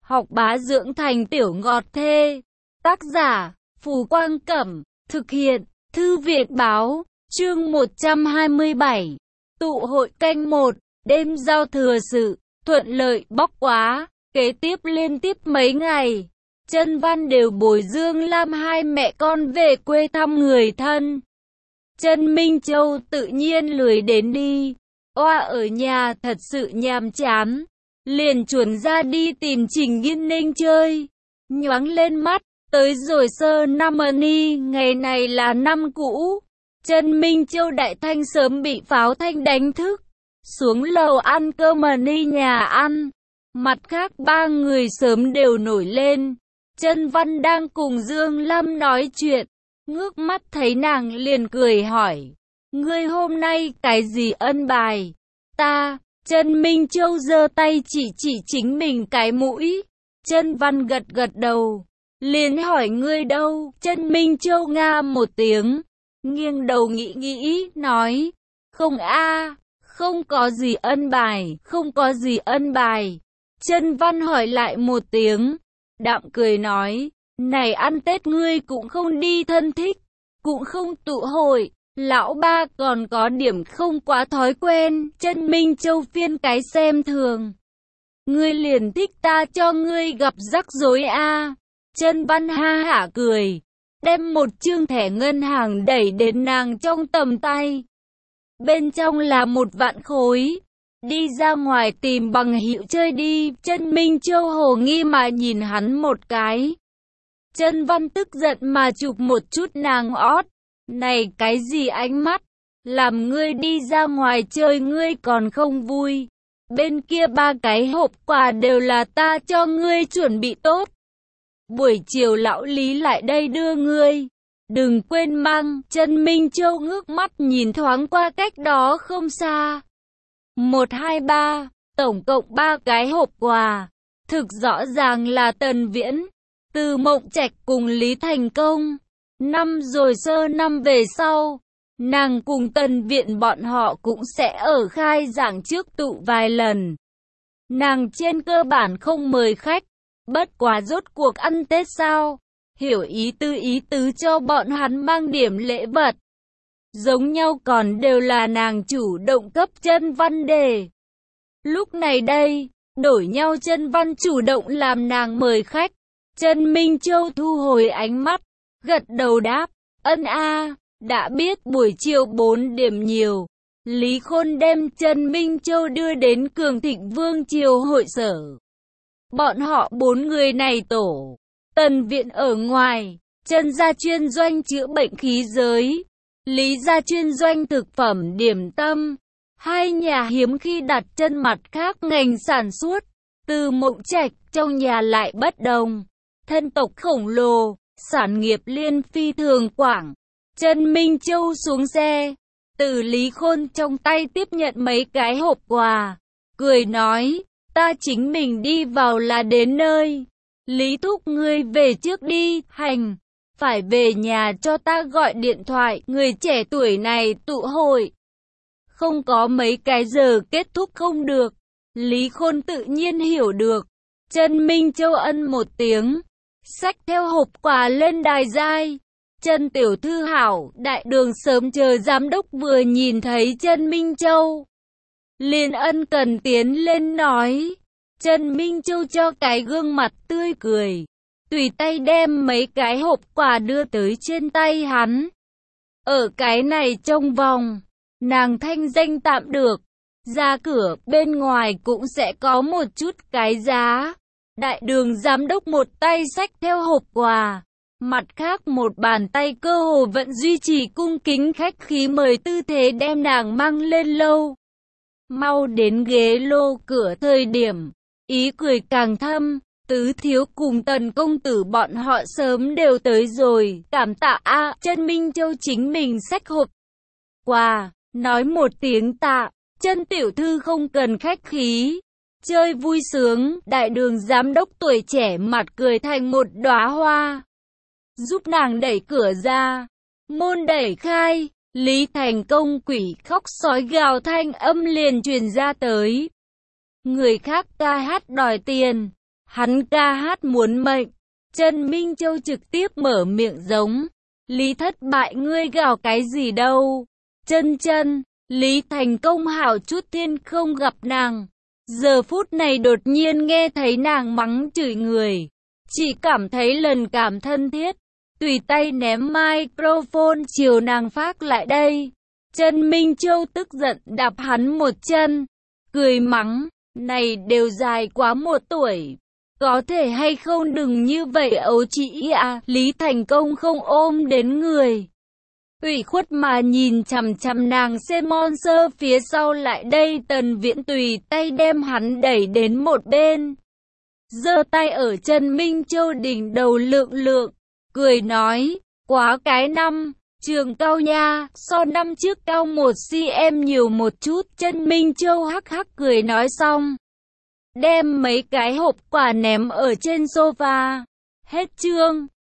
học bá dưỡng thành tiểu ngọt thê. Tác giả, Phù Quang Cẩm, thực hiện, Thư viện Báo, chương 127. Tụ hội canh 1, đêm giao thừa sự, thuận lợi bóc quá, kế tiếp liên tiếp mấy ngày. Chân Văn đều bồi Dương Lam hai mẹ con về quê thăm người thân. Chân Minh Châu tự nhiên lười đến đi, oa ở nhà thật sự nhàm chán, liền chuẩn ra đi tìm Trình Nghiên Ninh chơi. Nhoáng lên mắt, tới rồi sơ năm ni, ngày này là năm cũ. Chân Minh Châu đại thanh sớm bị pháo thanh đánh thức, xuống lầu ăn cơm ni nhà ăn. Mặt khác ba người sớm đều nổi lên. Chân Văn đang cùng Dương Lam nói chuyện, ngước mắt thấy nàng liền cười hỏi, ngươi hôm nay cái gì ân bài? Ta, Chân Minh Châu giơ tay chỉ chính mình cái mũi. Chân Văn gật gật đầu, liền hỏi ngươi đâu? Chân Minh Châu nga một tiếng, nghiêng đầu nghĩ, nói, không không có gì ân bài, không có gì ân bài. Chân Văn hỏi lại một tiếng, đạm cười nói, này ăn Tết ngươi cũng không đi thân thích, cũng không tụ hội, lão ba còn có điểm không quá thói quen. Chân Minh Châu phiên cái xem thường, ngươi liền thích ta cho ngươi gặp rắc rối a? Chân Văn ha hả cười, đem một chương thẻ ngân hàng đẩy đến nàng trong tầm tay. Bên trong là 1.000.000 khối. Đi ra ngoài tìm bằng hữu chơi đi. Chân Minh Châu hồ nghi mà nhìn hắn một cái. Chân Văn tức giận mà chụp một chút nàng ót. Này cái gì ánh mắt? Làm ngươi đi ra ngoài chơi ngươi còn không vui. Bên kia 3 cái hộp quà đều là ta cho ngươi chuẩn bị tốt. Buổi chiều lão Lý lại đây đưa ngươi. Đừng quên mang. Chân Minh Châu ngước mắt nhìn thoáng qua cách đó không xa. 1, 2, 3, tổng cộng 3 cái hộp quà. Thực rõ ràng là Tần Viễn, Từ Mộng Trạch cùng Lý Thành Công. Năm rồi sơ năm về sau, nàng cùng Tần Viện bọn họ cũng sẽ ở khai giảng trước tụ vài lần. Nàng trên cơ bản không mời khách, bất quá rốt cuộc ăn Tết sao, hiểu ý tứ cho bọn hắn mang điểm lễ vật. Giống nhau còn đều là nàng chủ động cấp Chân Văn đề. Lúc này đây, đổi nhau Chân Văn chủ động làm nàng mời khách. Chân Minh Châu thu hồi ánh mắt, gật đầu đáp, ân đã biết. Buổi chiều 4 điểm nhiều, Lý Khôn đem Chân Minh Châu đưa đến Cường Thịnh Vương triều hội sở. Bọn họ 4 người này tổ, Tần Viện ở ngoài, Chân gia chuyên doanh chữa bệnh khí giới, Lý gia chuyên doanh thực phẩm điểm tâm. Hai nhà hiếm khi đặt chân mặt khác ngành sản xuất. Từ Mộng Trạch trong nhà lại bất đồng, thân tộc khổng lồ, sản nghiệp liên phi thường quảng. Chân Minh Châu xuống xe, từ Lý Khôn trong tay tiếp nhận mấy cái hộp quà, cười nói, ta chính mình đi vào là đến nơi. Lý thúc ngươi về trước đi. Hành, phải về nhà cho ta gọi điện thoại. Người trẻ tuổi này tụ hội, không có mấy cái giờ kết thúc không được. Lý Khôn tự nhiên hiểu được. Chân Minh Châu ân một tiếng, xách theo hộp quà lên đài giai. Chân tiểu thư hảo. Đại đường sớm chờ giám đốc vừa nhìn thấy Chân Minh Châu, liền ân cần tiến lên nói. Chân Minh Châu cho cái gương mặt tươi cười, tùy tay đem mấy cái hộp quà đưa tới trên tay hắn. Ở cái này trong vòng, nàng thanh danh tạm được, ra cửa bên ngoài cũng sẽ có một chút cái giá. Đại đường giám đốc một tay xách theo hộp quà, mặt khác một bàn tay cơ hồ vẫn duy trì cung kính khách khí mời tư thế đem nàng mang lên lâu. Mau đến ghế lô cửa thời điểm, ý cười càng thâm. Tứ thiếu cùng Tần công tử bọn họ sớm đều tới rồi. Cảm tạ Chân Minh Châu chính mình xách hộp quà, nói một tiếng tạ. Chân tiểu thư không cần khách khí, chơi vui sướng. Đại đường giám đốc tuổi trẻ mặt cười thành một đóa hoa, giúp nàng đẩy cửa ra. Môn đẩy khai, Lý Thành Công quỷ khóc sói gào thanh âm liền truyền ra tới. Người khác ca hát đòi tiền, Hắn ca hát muốn mệnh. Trần Minh Châu trực tiếp mở miệng giống. Lý thất bại ngươi gào cái gì đâu. Chân, Lý Thành Công hảo chút thiên không gặp nàng. Giờ phút này đột nhiên nghe thấy nàng mắng chửi người. Chỉ cảm thấy lần cảm thân thiết. Tùy tay ném microphone chiều nàng phát lại đây. Trần Minh Châu tức giận đạp hắn một chân. Cười mắng, này đều dài quá 1 tuổi. Có thể hay không đừng như vậy ấu trĩ à. Lý Thành Công không ôm đến người. Ủy khuất mà nhìn chằm chằm nàng xem monster phía sau lại đây. Tần Viễn tùy tay đem hắn đẩy đến một bên. Giơ tay ở Trần Minh Châu đỉnh đầu lượng, cười nói, quá cái năm, trường cao nha, so năm trước cao 1 cm nhiều một chút. Trần Minh Châu hắc hắc cười nói xong. Đem mấy cái hộp quà ném ở trên sofa. Hết chương.